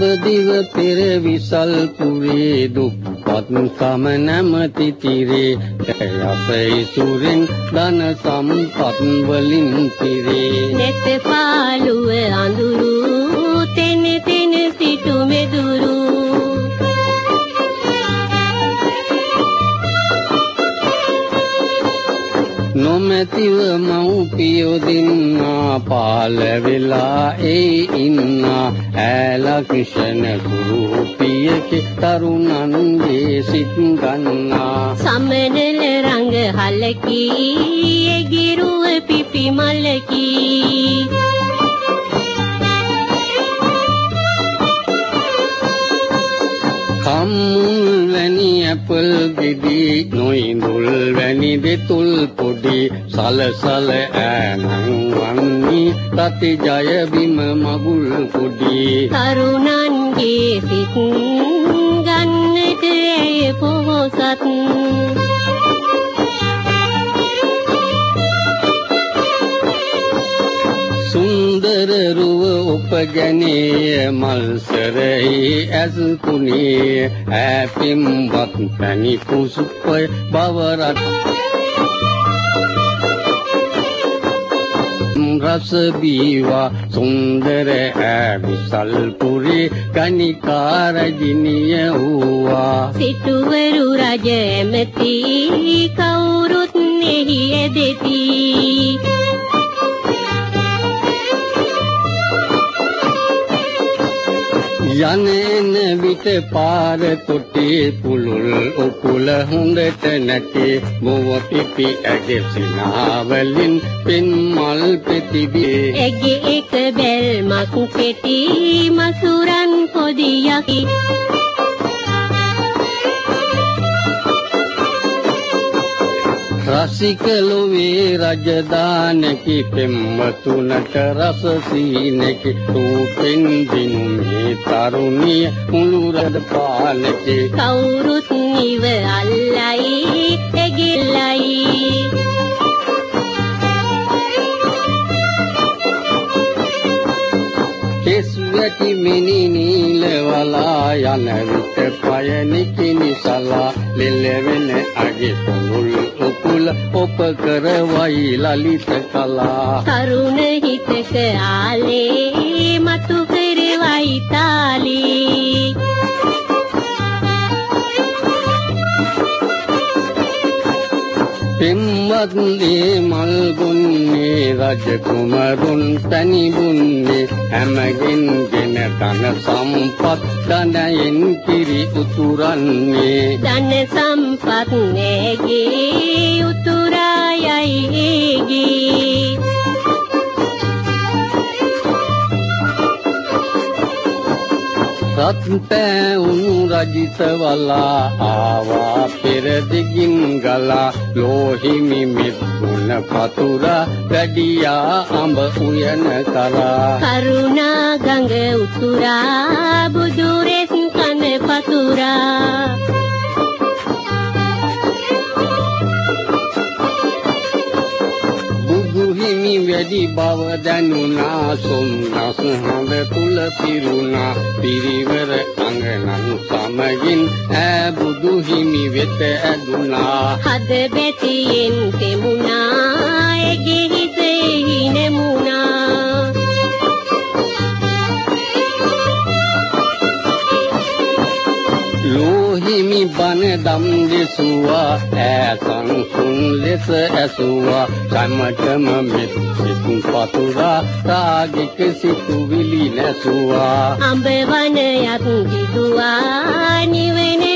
දඹදිව පෙර විසල් පුරේ දුප්පත් කම නැමති තිරේ යසයි සුරෙන් ධන සම්පත් වලින් පිරේ නෙත පාළුව අඳුරු තෙන තෙන සිටු මෙදුරු නොමැතිව මව්පියෝ දෙන්නා පාල වෙලා ඒ ඉන්නා ඈලා කිෂණ කුරුපියකේ තරුණන්ගේ සිත් ගන්නා සමනල රංග හලකී එගිරුව පිපි මලකී කම්මුල් වැනි ඇපල් ගෙඩි නොයිඳුල් වැනි දෙතුල් පොඩි සලසල ඈනන් වන්නි තති ජය බිම මගුල් පොඩි තරුණන්ගේ සිත් ගන්නට ඇය පොහොසත් සුන්දර රුව උපගැනේ මල්සරෙහි ඇස් කුණේ ඈපින්වත් පැණි පුස්පය බවරත් රස බීවා සුන්දර විසල් පුරේ කනිකාර දිනිය වූවා සිටුවරු රජ ඇමති කවුරුත් එහි ඇදෙති යනෙන විට පාර තොටේ පුලුල් උකුල හොඳට නැටේ මොව පිපි ඇගේ සිනාවලින් පින් මල් පෙතිබේ ඇගේ එක බැල්මක් කෙටි මසුරන් පොඩි යකි රසික ලොවේ රජදානකි පෙම්වතුනට රස සීනකි රූපෙන් දිනු මේ තරුණිය මුළු රට පාලකි කවුරුත් නිව අල්ලයි එගිල්ලයි කෙස්වැටි මිනි නීලවලා යන විට පයනිකි නිසලා ලෙලවෙන අගේ පොඟුල් උකුල ඔප කරවයි ලලිත කලා තරුණ හිතක ආලේ මතු කරවයි තාලී පෙම්වත්නේ මල් බොන්නේ රජ කුමරුන් පැණි බොන්නේ හැමගෙන් ගෙන ධන සම්පත් ධනයෙන් කිරි උතුරන්නේ ධන සම්පත් නෑගේ උතුරායයි ඒගේ රත්පැවුණු රජිතවලා ආවා පෙර දිගින් ගලා ලෝහිමි මිත්ුණ පතුරා වැඩියා අඹ උයන කරා කරුණා ගඟ උතුරා බුදුරෙස් කන පතුරා බුදුහිමි වැඩි බව දැනුණා සොම්නස් හඳ තුල පිරුණා පිරිවර අංගනන් සමගින් ඈ බුදුහිමි වෙත ඇදුණා හද බැතියෙන් තෙමුණා එගේ හිතෙහි නෙමුණා ලෝහිමි බණ දම් දෙසුවා ඈ සංසුන් ලෙස ඇසුවා සමතම මෙත් පතුරා රාගික සිතුවිලි නැසුවා අඹ වනයත් දිදුවා නිවන